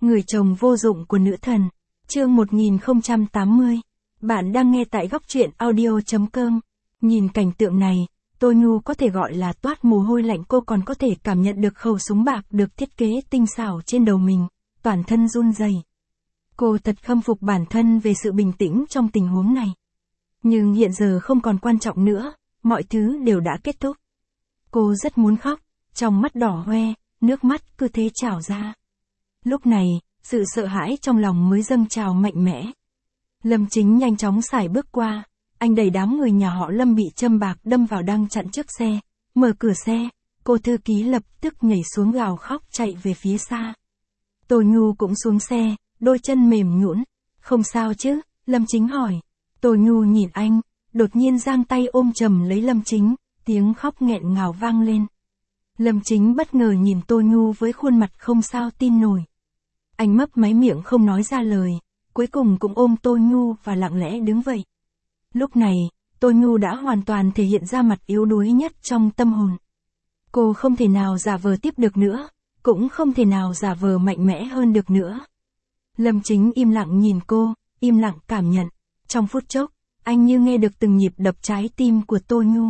Người chồng vô dụng của nữ thần. Chương 1080. Bạn đang nghe tại góc truyện audio.com. Nhìn cảnh tượng này, Tô Nhu có thể gọi là toát mồ hôi lạnh, cô còn có thể cảm nhận được khẩu súng bạc được thiết kế tinh xảo trên đầu mình, toàn thân run rẩy. Cô thật khâm phục bản thân về sự bình tĩnh trong tình huống này. Nhưng hiện giờ không còn quan trọng nữa, mọi thứ đều đã kết thúc. Cô rất muốn khóc, trong mắt đỏ hoe, nước mắt cứ thế trào ra. Lúc này, sự sợ hãi trong lòng mới dâng trào mạnh mẽ. Lâm Chính nhanh chóng sải bước qua, anh đẩy đám người nhà họ Lâm bị châm bạc đâm vào đang chặn trước xe, mở cửa xe, cô thư ký lập tức nhảy xuống gào khóc chạy về phía xa. Tô Nhu cũng xuống xe, đôi chân mềm nhũn. Không sao chứ? Lâm Chính hỏi. Tô Nhu nhìn anh, đột nhiên giang tay ôm chầm lấy Lâm Chính, tiếng khóc nghẹn ngào vang lên. Lâm Chính bất ngờ nhìn Tô Nhu với khuôn mặt không sao tin nổi. Anh mấp máy miệng không nói ra lời, cuối cùng cũng ôm Tô Nhu và lặng lẽ đứng vậy. Lúc này, Tô Nhu đã hoàn toàn thể hiện ra mặt yếu đuối nhất trong tâm hồn. Cô không thể nào giả vờ tiếp được nữa, cũng không thể nào giả vờ mạnh mẽ hơn được nữa. Lâm Chính im lặng nhìn cô, im lặng cảm nhận. Trong phút chốc, anh như nghe được từng nhịp đập trái tim của Tô Nhu.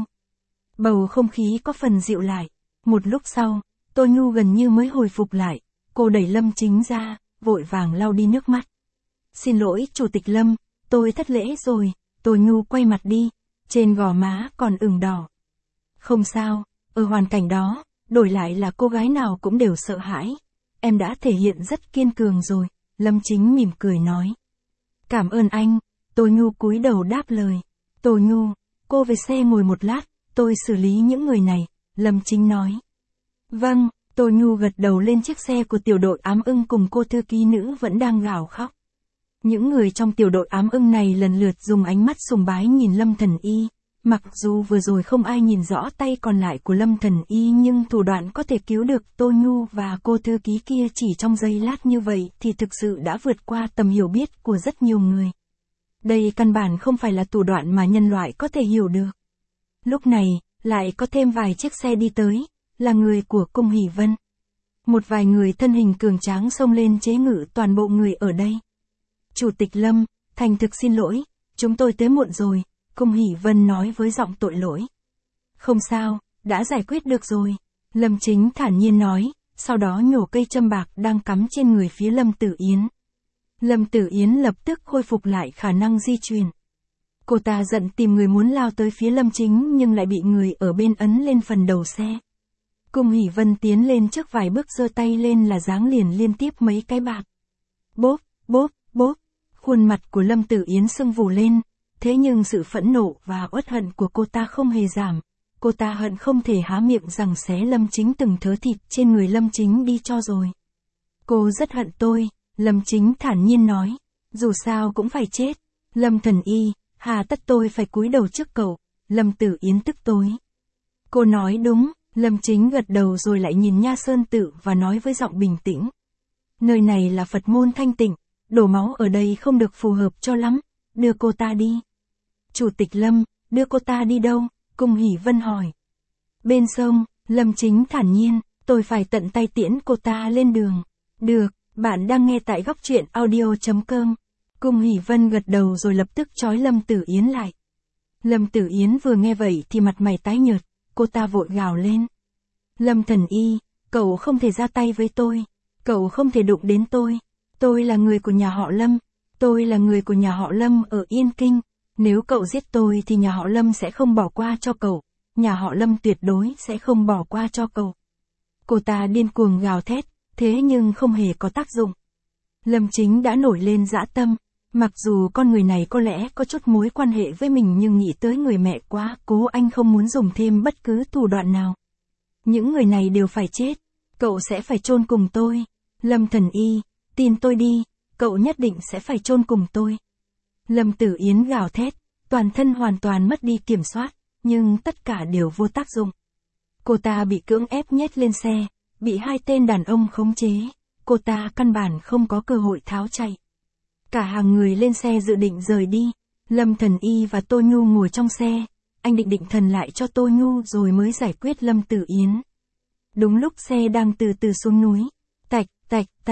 Bầu không khí có phần dịu lại. Một lúc sau, Tô Nhu gần như mới hồi phục lại. Cô đẩy Lâm Chính ra, vội vàng lau đi nước mắt. Xin lỗi Chủ tịch Lâm, tôi thất lễ rồi. Tô Nhu quay mặt đi, trên gò má còn ửng đỏ. Không sao, ở hoàn cảnh đó, đổi lại là cô gái nào cũng đều sợ hãi. Em đã thể hiện rất kiên cường rồi, Lâm Chính mỉm cười nói. Cảm ơn anh, Tô Nhu cúi đầu đáp lời. Tô Nhu, cô về xe ngồi một lát, tôi xử lý những người này, Lâm Chính nói. Vâng, Tô Nhu gật đầu lên chiếc xe của tiểu đội ám ưng cùng cô thư ký nữ vẫn đang gào khóc. Những người trong tiểu đội ám ưng này lần lượt dùng ánh mắt sùng bái nhìn Lâm Thần Y. Mặc dù vừa rồi không ai nhìn rõ tay còn lại của Lâm Thần Y nhưng thủ đoạn có thể cứu được Tô Nhu và cô thư ký kia chỉ trong giây lát như vậy thì thực sự đã vượt qua tầm hiểu biết của rất nhiều người. Đây căn bản không phải là thủ đoạn mà nhân loại có thể hiểu được. Lúc này, lại có thêm vài chiếc xe đi tới, là người của Cung Hỷ Vân. Một vài người thân hình cường tráng xông lên chế ngự toàn bộ người ở đây. Chủ tịch Lâm, thành thực xin lỗi, chúng tôi tới muộn rồi, Cung Hỷ Vân nói với giọng tội lỗi. Không sao, đã giải quyết được rồi, Lâm Chính thản nhiên nói, sau đó nhổ cây châm bạc đang cắm trên người phía Lâm Tử Yến. Lâm Tử Yến lập tức khôi phục lại khả năng di chuyển. Cô ta giận tìm người muốn lao tới phía Lâm Chính nhưng lại bị người ở bên ấn lên phần đầu xe. Cung Hỷ Vân tiến lên trước vài bước giơ tay lên là giáng liền liên tiếp mấy cái bạc. Bốp, bốp, bốp, khuôn mặt của Lâm Tử Yến sưng vù lên, thế nhưng sự phẫn nộ và uất hận của cô ta không hề giảm. Cô ta hận không thể há miệng rằng xé Lâm Chính từng thớ thịt trên người Lâm Chính đi cho rồi. Cô rất hận tôi, Lâm Chính thản nhiên nói, dù sao cũng phải chết. Lâm Thần Y, hà tất tôi phải cúi đầu trước cậu, Lâm Tử Yến tức tối. Cô nói đúng, Lâm Chính gật đầu rồi lại nhìn Nha Sơn Tự và nói với giọng bình tĩnh. Nơi này là Phật môn thanh tịnh, đổ máu ở đây không được phù hợp cho lắm, đưa cô ta đi. Chủ tịch Lâm, đưa cô ta đi đâu? Cung Hỷ Vân hỏi. Bên sông, Lâm Chính thản nhiên, tôi phải tận tay tiễn cô ta lên đường. Được, bạn đang nghe tại góc truyện audio.com. Cung Hỷ Vân gật đầu rồi lập tức trói Lâm Tử Yến lại. Lâm Tử Yến vừa nghe vậy thì mặt mày tái nhợt, cô ta vội gào lên. Lâm Thần Y, cậu không thể ra tay với tôi, cậu không thể đụng đến tôi là người của nhà họ Lâm, tôi là người của nhà họ Lâm ở Yên Kinh, nếu cậu giết tôi thì nhà họ Lâm sẽ không bỏ qua cho cậu, nhà họ Lâm tuyệt đối sẽ không bỏ qua cho cậu. Cô ta điên cuồng gào thét, thế nhưng không hề có tác dụng. Lâm Chính đã nổi lên dã tâm, mặc dù con người này có lẽ có chút mối quan hệ với mình nhưng nghĩ tới người mẹ quá cố anh không muốn dùng thêm bất cứ thủ đoạn nào. Những người này đều phải chết, cậu sẽ phải chôn cùng tôi, Lâm Thần Y, tin tôi đi, cậu nhất định sẽ phải chôn cùng tôi. Lâm Tử Yến gào thét, toàn thân hoàn toàn mất đi kiểm soát, nhưng tất cả đều vô tác dụng. Cô ta bị cưỡng ép nhét lên xe, bị hai tên đàn ông khống chế, cô ta căn bản không có cơ hội tháo chạy. Cả hàng người lên xe dự định rời đi, Lâm Thần Y và Tô Nhu ngồi trong xe, anh định thần lại cho Tô Nhu rồi mới giải quyết Lâm Tử Yến. Đúng lúc xe đang từ từ xuống núi, tạch, tạch, tạch,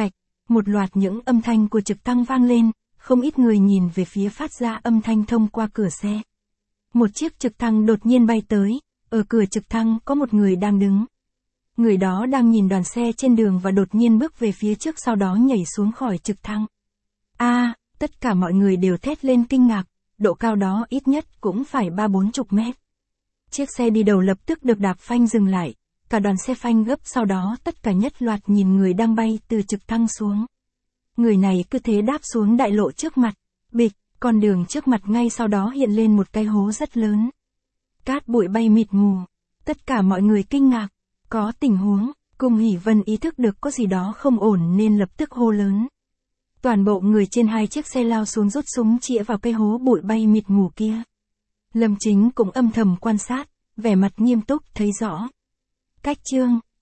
Một loạt những âm thanh của trực thăng vang lên, không ít người nhìn về phía phát ra âm thanh thông qua cửa xe. Một chiếc trực thăng đột nhiên bay tới, ở cửa trực thăng có một người đang đứng. Người đó đang nhìn đoàn xe trên đường và đột nhiên bước về phía trước, sau đó nhảy xuống khỏi trực thăng. Tất cả mọi người đều thét lên kinh ngạc, độ cao đó ít nhất cũng phải 30-40 mét. Chiếc xe đi đầu lập tức được đạp phanh dừng lại, cả đoàn xe phanh gấp, sau đó tất cả nhất loạt nhìn người đang bay từ trực thăng xuống. Người này cứ thế đáp xuống đại lộ trước mặt, bịch, con đường trước mặt ngay sau đó hiện lên một cái hố rất lớn. Cát bụi bay mịt mù, tất cả mọi người kinh ngạc, có tình huống, Cung Hỷ Vân ý thức được có gì đó không ổn nên lập tức hô lớn. Toàn bộ người trên 2 chiếc xe lao xuống rút súng chĩa vào cái hố bụi bay mịt mù kia. Lâm Chính cũng âm thầm quan sát, vẻ mặt nghiêm túc thấy rõ. Cách chương